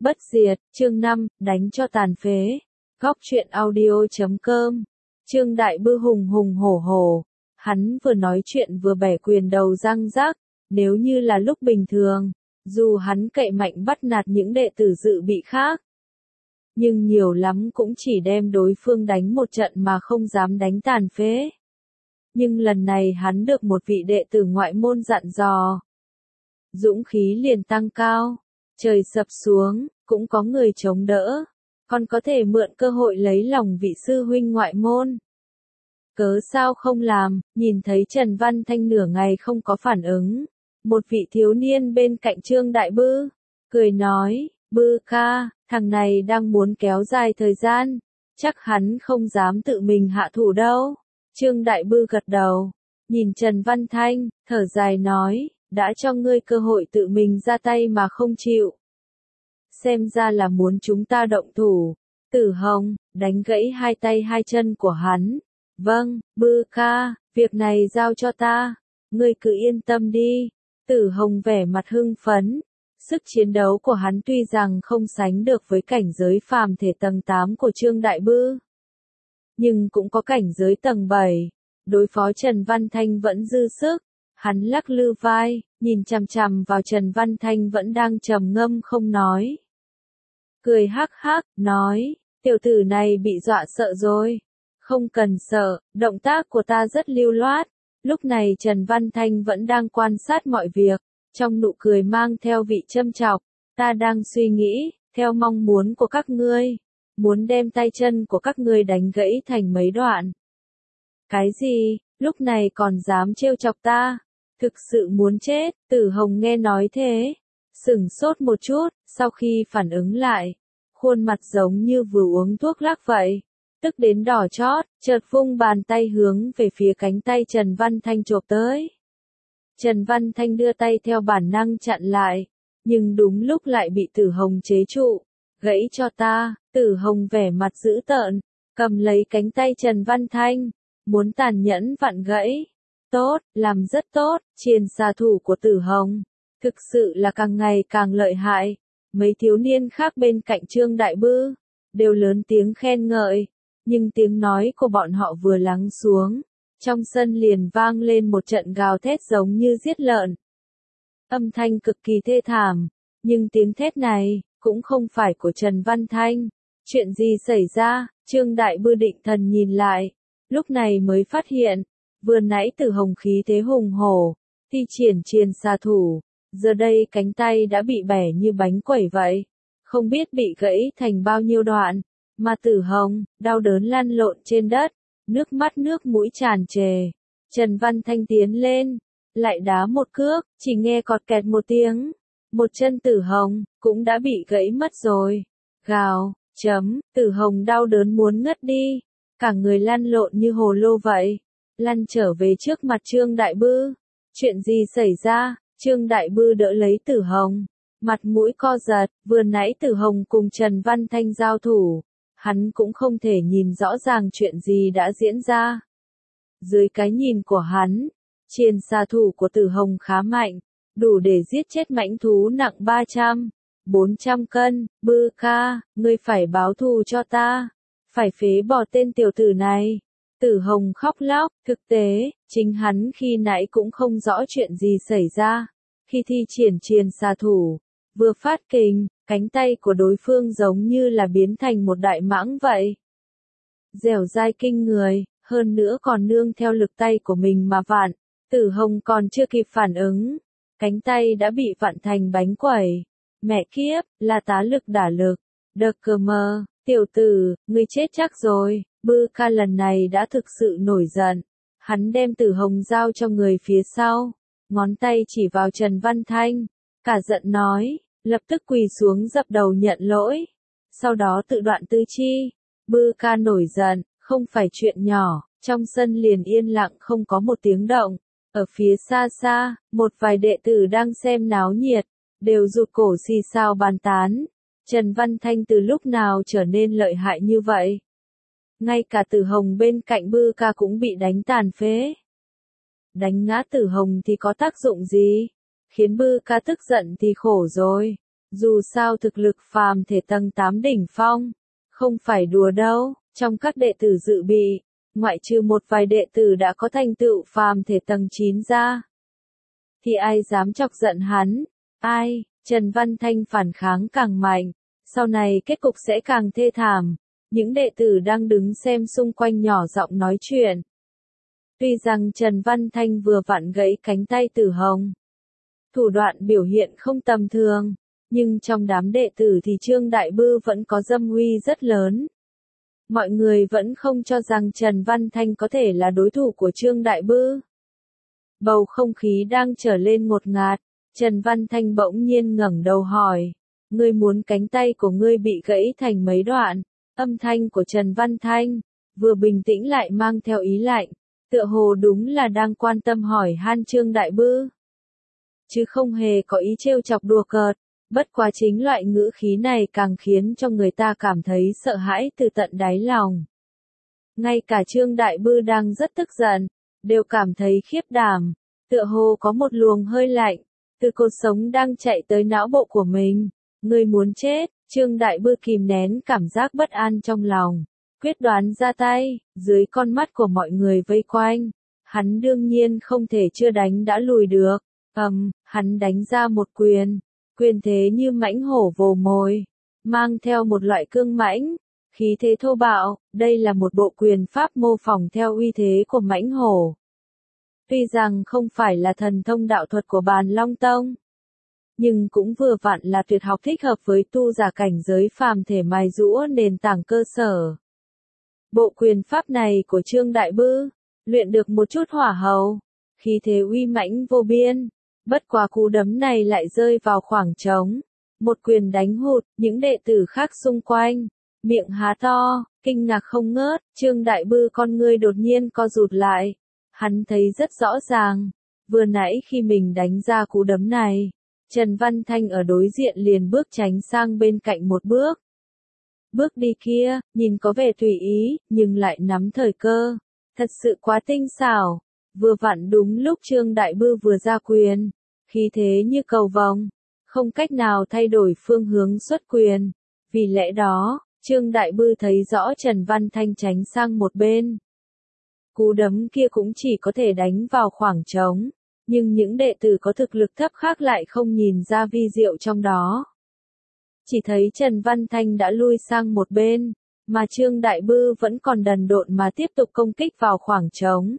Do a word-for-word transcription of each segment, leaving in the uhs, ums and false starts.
Bất diệt, chương năm, đánh cho tàn phế. Góc truyện audio chấm com. Trương Đại Bư hùng hùng hổ hổ. Hắn vừa nói chuyện vừa bẻ quyền đầu răng rắc. Nếu như là lúc bình thường, dù hắn cậy mạnh bắt nạt những đệ tử dự bị khác, nhưng nhiều lắm cũng chỉ đem đối phương đánh một trận mà không dám đánh tàn phế. Nhưng lần này hắn được một vị đệ tử ngoại môn dặn dò. Dũng khí liền tăng cao. Trời sập xuống, cũng có người chống đỡ, còn có thể mượn cơ hội lấy lòng vị sư huynh ngoại môn. Cớ sao không làm, nhìn thấy Trần Văn Thanh nửa ngày không có phản ứng. Một vị thiếu niên bên cạnh Trương Đại Bư, cười nói, Bư ca, thằng này đang muốn kéo dài thời gian, chắc hắn không dám tự mình hạ thủ đâu. Trương Đại Bư gật đầu, nhìn Trần Văn Thanh, thở dài nói, đã cho ngươi cơ hội tự mình ra tay mà không chịu. Xem ra là muốn chúng ta động thủ. Tử Hồng, đánh gãy hai tay hai chân của hắn. Vâng, Bư ca, việc này giao cho ta. Ngươi cứ yên tâm đi. Tử Hồng vẻ mặt hưng phấn. Sức chiến đấu của hắn tuy rằng không sánh được với cảnh giới phàm thể tầng tám của Trương Đại Bư, nhưng cũng có cảnh giới tầng bảy. Đối phó Trần Văn Thanh vẫn dư sức. Hắn lắc lư vai, nhìn chằm chằm vào Trần Văn Thanh vẫn đang trầm ngâm không nói. Cười hắc hắc, nói, tiểu tử này bị dọa sợ rồi. Không cần sợ, động tác của ta rất lưu loát. Lúc này Trần Văn Thanh vẫn đang quan sát mọi việc, trong nụ cười mang theo vị châm chọc. Ta đang suy nghĩ, theo mong muốn của các ngươi, muốn đem tay chân của các ngươi đánh gãy thành mấy đoạn. Cái gì, lúc này còn dám trêu chọc ta? Thực sự muốn chết. Tử Hồng nghe nói thế, sửng sốt một chút, sau khi phản ứng lại, khuôn mặt giống như vừa uống thuốc lắc vậy, tức đến đỏ chót, chợt vung bàn tay hướng về phía cánh tay Trần Văn Thanh chộp tới. Trần Văn Thanh đưa tay theo bản năng chặn lại, nhưng đúng lúc lại bị Tử Hồng chế trụ. Gãy cho ta. Tử Hồng vẻ mặt dữ tợn, cầm lấy cánh tay Trần Văn Thanh, muốn tàn nhẫn vặn gãy. Tốt, làm rất tốt. Triền xà thủ của Tử Hồng thực sự là càng ngày càng lợi hại. Mấy thiếu niên khác bên cạnh Trương Đại Bư đều lớn tiếng khen ngợi, nhưng tiếng nói của bọn họ vừa lắng xuống, trong sân liền vang lên một trận gào thét giống như giết lợn. Âm thanh cực kỳ thê thảm, nhưng tiếng thét này cũng không phải của Trần Văn Thanh. Chuyện gì xảy ra? Trương Đại Bư định thần nhìn lại, lúc này mới phát hiện, vừa nãy Tử Hồng khí thế hùng hổ, thi triển triền xà thủ, giờ đây cánh tay đã bị bẻ như bánh quẩy vậy, không biết bị gãy thành bao nhiêu đoạn, mà Tử Hồng đau đớn lăn lộn trên đất, nước mắt nước mũi tràn trề. Trần Văn Thanh tiến lên, lại đá một cước, chỉ nghe cọt kẹt một tiếng, một chân Tử Hồng cũng đã bị gãy mất rồi. Gào, chấm, Tử Hồng đau đớn muốn ngất đi, cả người lăn lộn như hồ lô vậy, lăn trở về trước mặt Trương Đại Bư. Chuyện gì xảy ra? Trương Đại Bư đỡ lấy Tử Hồng, mặt mũi co giật, vừa nãy Tử Hồng cùng Trần Văn Thanh giao thủ, hắn cũng không thể nhìn rõ ràng chuyện gì đã diễn ra. Dưới cái nhìn của hắn, triền xà thủ của Tử Hồng khá mạnh, đủ để giết chết mãnh thú nặng ba trăm, bốn trăm cân. Bư ca, ngươi phải báo thù cho ta, phải phế bỏ tên tiểu tử này. Tử Hồng khóc lóc, thực tế, chính hắn khi nãy cũng không rõ chuyện gì xảy ra. Khi thi triển triền xà thủ, vừa phát kình, cánh tay của đối phương giống như là biến thành một đại mãng vậy. Dẻo dai kinh người, hơn nữa còn nương theo lực tay của mình mà vặn. Tử Hồng còn chưa kịp phản ứng, cánh tay đã bị vặn thành bánh quẩy. Mẹ kiếp, là tá lực đả lực. Đợt cờ mờ, tiểu tử, ngươi chết chắc rồi. Bư ca lần này đã thực sự nổi giận. Hắn đem Tử Hồng giao cho người phía sau, ngón tay chỉ vào Trần Văn Thanh, cả giận nói, lập tức quỳ xuống dập đầu nhận lỗi, sau đó tự đoạn tứ chi. Bư ca nổi giận, không phải chuyện nhỏ, trong sân liền yên lặng không có một tiếng động. Ở phía xa xa, một vài đệ tử đang xem náo nhiệt, đều rụt cổ xì xào bàn tán. Trần Văn Thanh từ lúc nào trở nên lợi hại như vậy? Ngay cả Tử Hồng bên cạnh Bư ca cũng bị đánh tàn phế. Đánh ngã Tử Hồng thì có tác dụng gì? Khiến Bư ca tức giận thì khổ rồi. Dù sao thực lực phàm thể tầng tám đỉnh phong, không phải đùa đâu, trong các đệ tử dự bị, ngoại trừ một vài đệ tử đã có thành tựu phàm thể tầng chín ra, thì ai dám chọc giận hắn, ai, Trần Văn Thanh phản kháng càng mạnh, sau này kết cục sẽ càng thê thảm, những đệ tử đang đứng xem xung quanh nhỏ giọng nói chuyện. Tuy rằng Trần Văn Thanh vừa vặn gãy cánh tay Tử Hồng, thủ đoạn biểu hiện không tầm thường, nhưng trong đám đệ tử thì Trương Đại Bư vẫn có dâm uy rất lớn. Mọi người vẫn không cho rằng Trần Văn Thanh có thể là đối thủ của Trương Đại Bư. Bầu không khí đang trở lên ngột ngạt, Trần Văn Thanh bỗng nhiên ngẩng đầu hỏi, ngươi muốn cánh tay của ngươi bị gãy thành mấy đoạn? Âm thanh của Trần Văn Thanh, vừa bình tĩnh lại mang theo ý lạnh, tựa hồ đúng là đang quan tâm hỏi han Trương Đại Bư. Chứ không hề có ý trêu chọc đùa cợt, bất quá chính loại ngữ khí này càng khiến cho người ta cảm thấy sợ hãi từ tận đáy lòng. Ngay cả Trương Đại Bư đang rất tức giận, đều cảm thấy khiếp đảm, tựa hồ có một luồng hơi lạnh, từ cột sống đang chạy tới não bộ của mình. Ngươi muốn chết, Trương Đại Bư kìm nén cảm giác bất an trong lòng, quyết đoán ra tay, dưới con mắt của mọi người vây quanh. Hắn đương nhiên không thể chưa đánh đã lùi được, ầm, um, hắn đánh ra một quyền, quyền thế như mãnh hổ vồ mồi, mang theo một loại cương mãnh, khí thế thô bạo, đây là một bộ quyền pháp mô phỏng theo uy thế của mãnh hổ. Tuy rằng không phải là thần thông đạo thuật của Bàn Long Tông, nhưng cũng vừa vặn là tuyệt học thích hợp với tu giả cảnh giới phàm thể mài giũa nền tảng cơ sở. Bộ quyền pháp này của Trương Đại Bư, luyện được một chút hỏa hầu, khí thế uy mãnh vô biên, bất quá cú đấm này lại rơi vào khoảng trống, một quyền đánh hụt, những đệ tử khác xung quanh, miệng há to, kinh ngạc không ngớt, Trương Đại Bư con ngươi đột nhiên co rụt lại, hắn thấy rất rõ ràng, vừa nãy khi mình đánh ra cú đấm này, Trần Văn Thanh ở đối diện liền bước tránh sang bên cạnh một bước. Bước đi kia, nhìn có vẻ tùy ý, nhưng lại nắm thời cơ, thật sự quá tinh xảo, vừa vặn đúng lúc Trương Đại Bư vừa ra quyền, khí thế như cầu vồng, không cách nào thay đổi phương hướng xuất quyền, vì lẽ đó, Trương Đại Bư thấy rõ Trần Văn Thanh tránh sang một bên. Cú đấm kia cũng chỉ có thể đánh vào khoảng trống, nhưng những đệ tử có thực lực thấp khác lại không nhìn ra vi diệu trong đó. Chỉ thấy Trần Văn Thanh đã lui sang một bên, mà Trương Đại Bư vẫn còn đần độn mà tiếp tục công kích vào khoảng trống.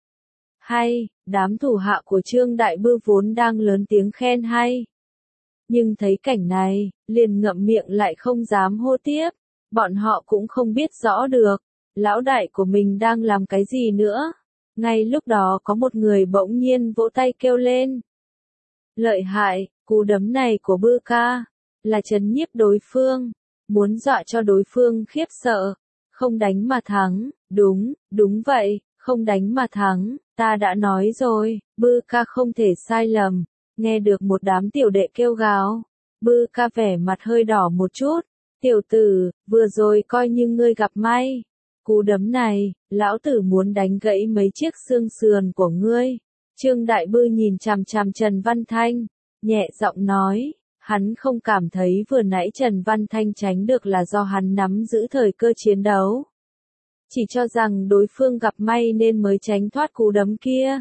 Hay, đám thủ hạ của Trương Đại Bư vốn đang lớn tiếng khen hay. Nhưng thấy cảnh này, liền ngậm miệng lại không dám hô tiếp, bọn họ cũng không biết rõ được, lão đại của mình đang làm cái gì nữa. Ngay lúc đó có một người bỗng nhiên vỗ tay kêu lên. Lợi hại, cú đấm này của Bư ca, là trấn nhiếp đối phương, muốn dọa cho đối phương khiếp sợ, không đánh mà thắng, đúng, đúng vậy, không đánh mà thắng, ta đã nói rồi, Bư ca không thể sai lầm, nghe được một đám tiểu đệ kêu gào, Bư ca vẻ mặt hơi đỏ một chút, tiểu tử, vừa rồi coi như ngươi gặp may. Cú đấm này, lão tử muốn đánh gãy mấy chiếc xương sườn của ngươi. Trương Đại Bư nhìn chằm chằm Trần Văn Thanh, nhẹ giọng nói, hắn không cảm thấy vừa nãy Trần Văn Thanh tránh được là do hắn nắm giữ thời cơ chiến đấu. Chỉ cho rằng đối phương gặp may nên mới tránh thoát cú đấm kia.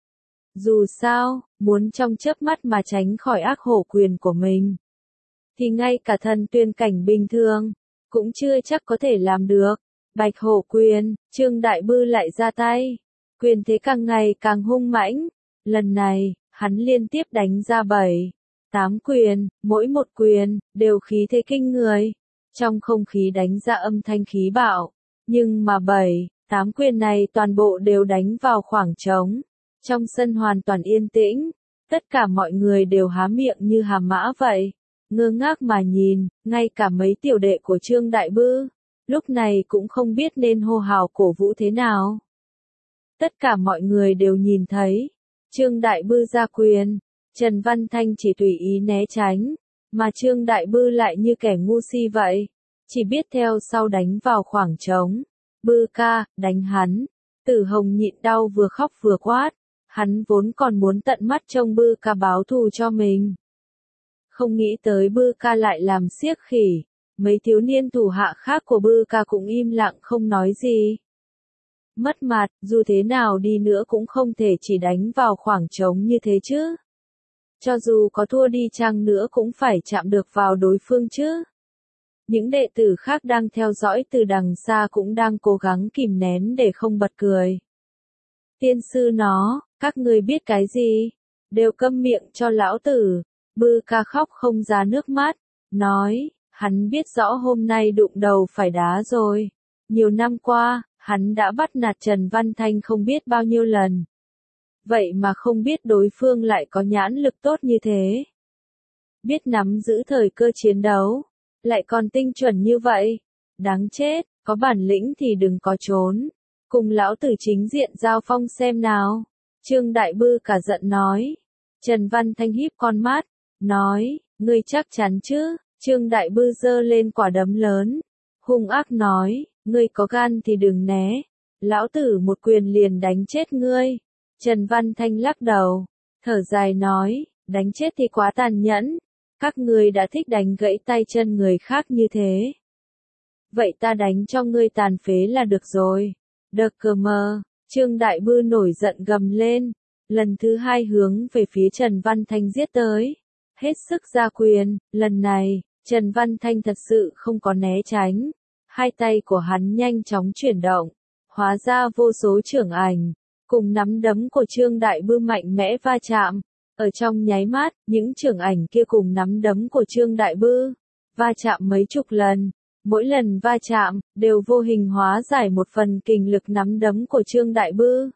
Dù sao, muốn trong chớp mắt mà tránh khỏi ác hổ quyền của mình, thì ngay cả thần tuyên cảnh bình thường, cũng chưa chắc có thể làm được. Bạch hổ quyền, Trương Đại Bư lại ra tay. Quyền thế càng ngày càng hung mãnh. Lần này, hắn liên tiếp đánh ra bảy, tám quyền, mỗi một quyền, đều khí thế kinh người. Trong không khí đánh ra âm thanh khí bạo. Nhưng mà bảy, tám quyền này toàn bộ đều đánh vào khoảng trống. Trong sân hoàn toàn yên tĩnh. Tất cả mọi người đều há miệng như hàm mã vậy. Ngơ ngác mà nhìn, ngay cả mấy tiểu đệ của Trương Đại Bư. Lúc này cũng không biết nên hô hào cổ vũ thế nào. Tất cả mọi người đều nhìn thấy, Trương Đại Bư ra quyền, Trần Văn Thanh chỉ tùy ý né tránh, mà Trương Đại Bư lại như kẻ ngu si vậy, chỉ biết theo sau đánh vào khoảng trống. Bư ca, đánh hắn. Tử Hồng nhịn đau vừa khóc vừa quát, hắn vốn còn muốn tận mắt trông Bư ca báo thù cho mình. Không nghĩ tới Bư Ca lại làm xiếc khỉ, mấy thiếu niên thủ hạ khác của Bư Ca cũng im lặng không nói gì. Mất mặt, dù thế nào đi nữa cũng không thể chỉ đánh vào khoảng trống như thế chứ. Cho dù có thua đi chăng nữa cũng phải chạm được vào đối phương chứ. Những đệ tử khác đang theo dõi từ đằng xa cũng đang cố gắng kìm nén để không bật cười. Tiên sư nó, các ngươi biết cái gì? Đều câm miệng cho lão tử. Bư Ca khóc không ra nước mắt, nói, hắn biết rõ hôm nay đụng đầu phải đá rồi. Nhiều năm qua, hắn đã bắt nạt Trần Văn Thanh không biết bao nhiêu lần. Vậy mà không biết đối phương lại có nhãn lực tốt như thế. Biết nắm giữ thời cơ chiến đấu, lại còn tinh chuẩn như vậy. Đáng chết, có bản lĩnh thì đừng có trốn. Cùng lão tử chính diện giao phong xem nào. Trương Đại Bư cả giận nói. Trần Văn Thanh híp con mắt, nói, ngươi chắc chắn chứ? Trương Đại Bư giơ lên quả đấm lớn, hung ác nói, ngươi có gan thì đừng né, lão tử một quyền liền đánh chết ngươi. Trần Văn Thanh lắc đầu, thở dài nói, đánh chết thì quá tàn nhẫn, các ngươi đã thích đánh gãy tay chân người khác như thế. Vậy ta đánh cho ngươi tàn phế là được rồi. Đợt cờ mờ, Trương Đại Bư nổi giận gầm lên, lần thứ hai hướng về phía Trần Văn Thanh giết tới. Hết sức ra quyền, lần này, Trần Văn Thanh thật sự không có né tránh. Hai tay của hắn nhanh chóng chuyển động, hóa ra vô số chưởng ảnh, cùng nắm đấm của Trương Đại Bư mạnh mẽ va chạm. Ở trong nháy mắt, những chưởng ảnh kia cùng nắm đấm của Trương Đại Bư va chạm mấy chục lần. Mỗi lần va chạm, đều vô hình hóa giải một phần kình lực nắm đấm của Trương Đại Bư.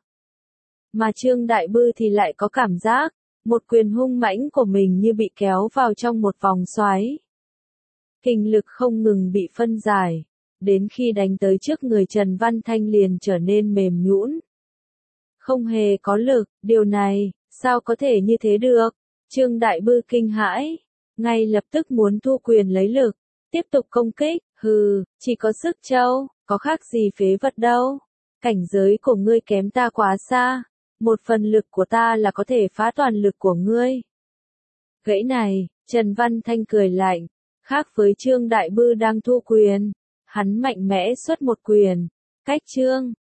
Mà Trương Đại Bư thì lại có cảm giác, một quyền hung mãnh của mình như bị kéo vào trong một vòng xoáy. Kình lực không ngừng bị phân giải, đến khi đánh tới trước người Trần Văn Thanh liền trở nên mềm nhũn. Không hề có lực, điều này, sao có thể như thế được? Trương Đại Bư kinh hãi, ngay lập tức muốn thu quyền lấy lực, tiếp tục công kích, hừ, chỉ có sức trâu, có khác gì phế vật đâu. Cảnh giới của ngươi kém ta quá xa, một phần lực của ta là có thể phá toàn lực của ngươi. Gãy này, Trần Văn Thanh cười lạnh, khác với Trương Đại Bư đang thu quyền, hắn mạnh mẽ xuất một quyền, cách Trương